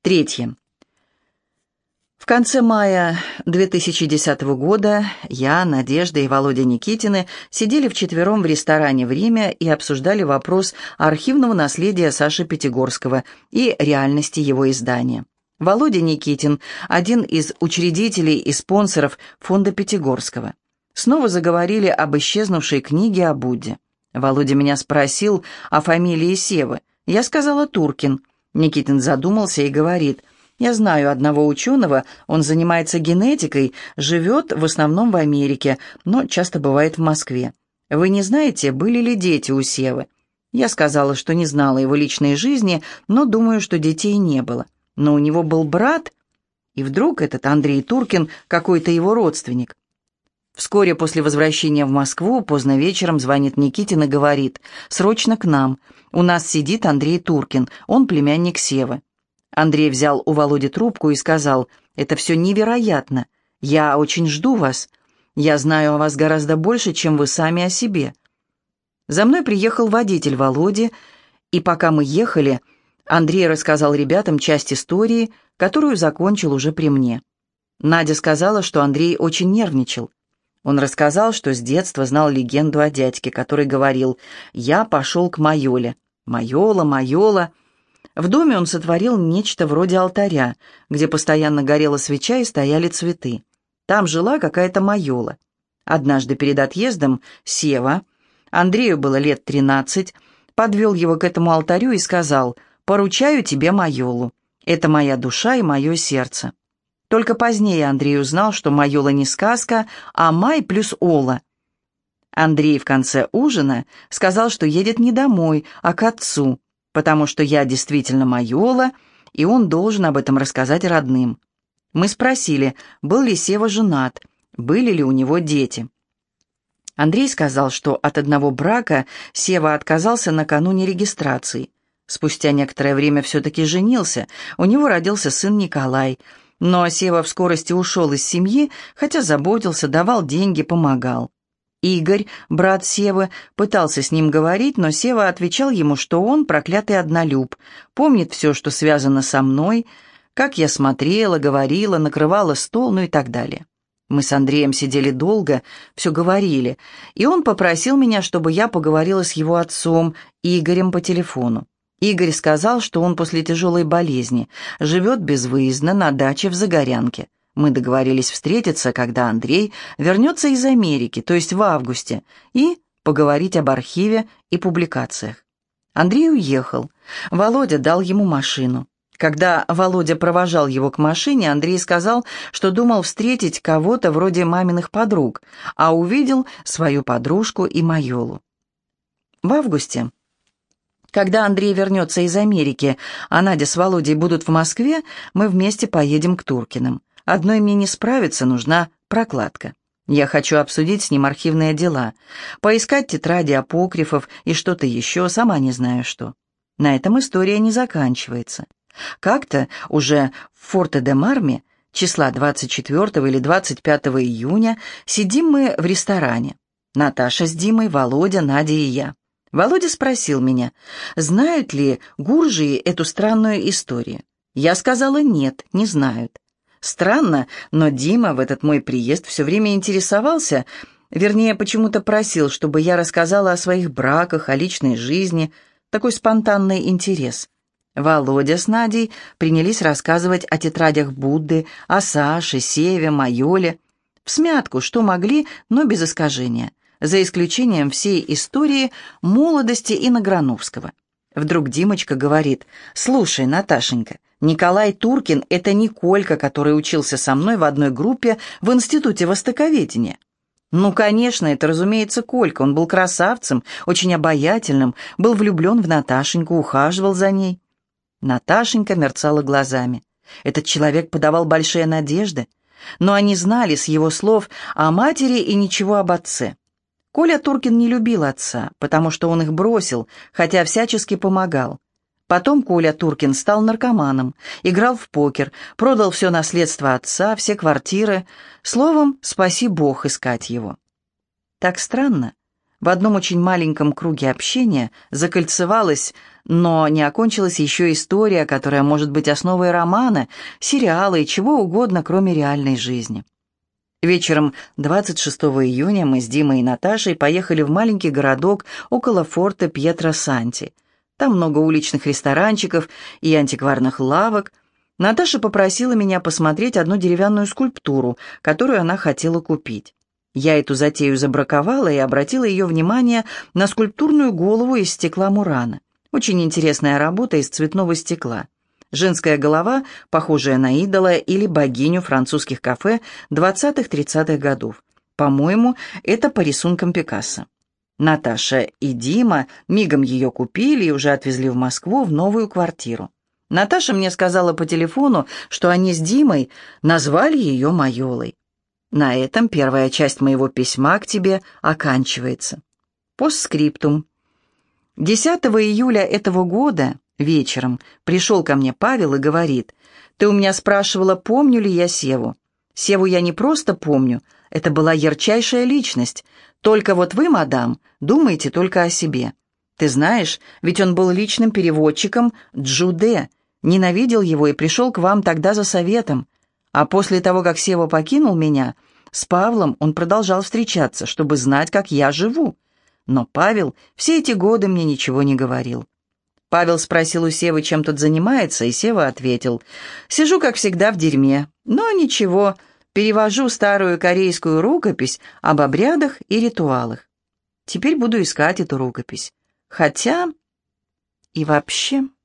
Третье. В конце мая 2010 года я, Надежда и Володя Никитины сидели вчетвером в ресторане «Время» и обсуждали вопрос архивного наследия Саши Пятигорского и реальности его издания. Володя Никитин – один из учредителей и спонсоров фонда Пятигорского. Снова заговорили об исчезнувшей книге о Будде. Володя меня спросил о фамилии Севы. Я сказала Туркин. Никитин задумался и говорит: «Я знаю одного ученого, он занимается генетикой, живет в основном в Америке, но часто бывает в Москве. Вы не знаете, были ли дети у Севы?» Я сказала, что не знала его личной жизни, но думаю, что детей не было. Но у него был брат, и вдруг этот Андрей Туркин какой-то его родственник. Вскоре после возвращения в Москву поздно вечером звонит Никитин и говорит: «Срочно к нам. У нас сидит Андрей Туркин, он племянник Севы». Андрей взял у Володи трубку и сказал: «Это все невероятно. Я очень жду вас. Я знаю о вас гораздо больше, чем вы сами о себе». За мной приехал водитель Володи, и пока мы ехали, Андрей рассказал ребятам часть истории, которую закончил уже при мне. Надя сказала, что Андрей очень нервничал. Он рассказал, что с детства знал легенду о дядьке, который говорил: «Я пошел к Майоле. Майола, Майола». В доме он сотворил нечто вроде алтаря, где постоянно горела свеча и стояли цветы. Там жила какая-то Майола. Однажды перед отъездом Сева, Андрею было лет 13, подвел его к этому алтарю и сказал: «Поручаю тебе Майолу. Это моя душа и мое сердце». Только позднее Андрей узнал, что Майола не сказка, а Май плюс Ола. Андрей в конце ужина сказал, что едет не домой, а к отцу, потому что я действительно Майола, и он должен об этом рассказать родным. Мы спросили, был ли Сева женат, были ли у него дети. Андрей сказал, что от одного брака Сева отказался накануне регистрации. Спустя некоторое время все-таки женился, у него родился сын Николай, но Сева в скорости ушел из семьи, хотя заботился, давал деньги, помогал. Игорь, брат Севы, пытался с ним говорить, но Сева отвечал ему, что он проклятый однолюб, помнит все, что связано со мной, как я смотрела, говорила, накрывала стол, ну и так далее. Мы с Андреем сидели долго, все говорили, и он попросил меня, чтобы я поговорила с его отцом, Игорем, по телефону. Игорь сказал, что он после тяжелой болезни живет безвыездно на даче в Загорянке. Мы договорились встретиться, когда Андрей вернется из Америки, то есть в августе, и поговорить об архиве и публикациях. Андрей уехал. Володя дал ему машину. Когда Володя провожал его к машине, Андрей сказал, что думал встретить кого-то вроде маминых подруг, а увидел свою подружку и Майолу. В августе, когда Андрей вернется из Америки, а Надя с Володей будут в Москве, мы вместе поедем к Туркиным. Одной мне не справиться, нужна прокладка. Я хочу обсудить с ним архивные дела, поискать тетради апокрифов и что-то еще, сама не знаю что. На этом история не заканчивается. Как-то уже в Форте-де-Марме, числа 24 или 25 июня, сидим мы в ресторане. Наташа с Димой, Володя, Надя и я. Володя спросил меня, знают ли гуржии эту странную историю. Я сказала нет, не знают. Странно, но Дима в этот мой приезд все время интересовался, вернее, почему-то просил, чтобы я рассказала о своих браках, о личной жизни, такой спонтанный интерес. Володя с Надей принялись рассказывать о тетрадях Будды, о Саше, Севе, Майоле, всмятку, что могли, но без искажения, за исключением всей истории молодости Инограновского. Вдруг Димочка говорит: «Слушай, Наташенька, Николай Туркин — это не Колька, который учился со мной в одной группе в Институте Востоковедения». Ну, конечно, это, разумеется, Колька. Он был красавцем, очень обаятельным, был влюблен в Наташеньку, ухаживал за ней. Наташенька мерцала глазами. Этот человек подавал большие надежды, но они знали с его слов о матери и ничего об отце. Коля Туркин не любил отца, потому что он их бросил, хотя всячески помогал. Потом Коля Туркин стал наркоманом, играл в покер, продал все наследство отца, все квартиры. Словом, спаси Бог искать его. Так странно, В одном очень маленьком круге общения закольцевалась, но не окончилась еще история, которая может быть основой романа, сериала и чего угодно, кроме реальной жизни. Вечером 26 июня мы с Димой и Наташей поехали в маленький городок около форта Пьетро-Санти. Там много уличных ресторанчиков и антикварных лавок. Наташа попросила меня посмотреть одну деревянную скульптуру, которую она хотела купить. Я эту затею забраковала и обратила ее внимание на скульптурную голову из стекла Мурана. Очень интересная работа из цветного стекла. Женская голова, похожая на идола или богиню французских кафе 20-30-х годов. По-моему, это по рисункам Пикассо. Наташа и Дима мигом ее купили и уже отвезли в Москву в новую квартиру. Наташа мне сказала по телефону, что они с Димой назвали ее Майолой. На этом первая часть моего письма к тебе оканчивается. Постскриптум. 10 июля этого года вечером пришел ко мне Павел и говорит: «Ты у меня спрашивала, помню ли я Севу. Севу я не просто помню, это была ярчайшая личность. Только вот вы, мадам, думаете только о себе. Ты знаешь, ведь он был личным переводчиком Джуде, ненавидел его и пришел к вам тогда за советом. А после того, как Сева покинул меня, с Павлом он продолжал встречаться, чтобы знать, как я живу. Но Павел все эти годы мне ничего не говорил». Павел спросил у Севы, чем тот занимается, и Сева ответил: «Сижу, как всегда, в дерьме, но ничего, перевожу старую корейскую рукопись об обрядах и ритуалах. Теперь буду искать эту рукопись. Хотя и вообще...»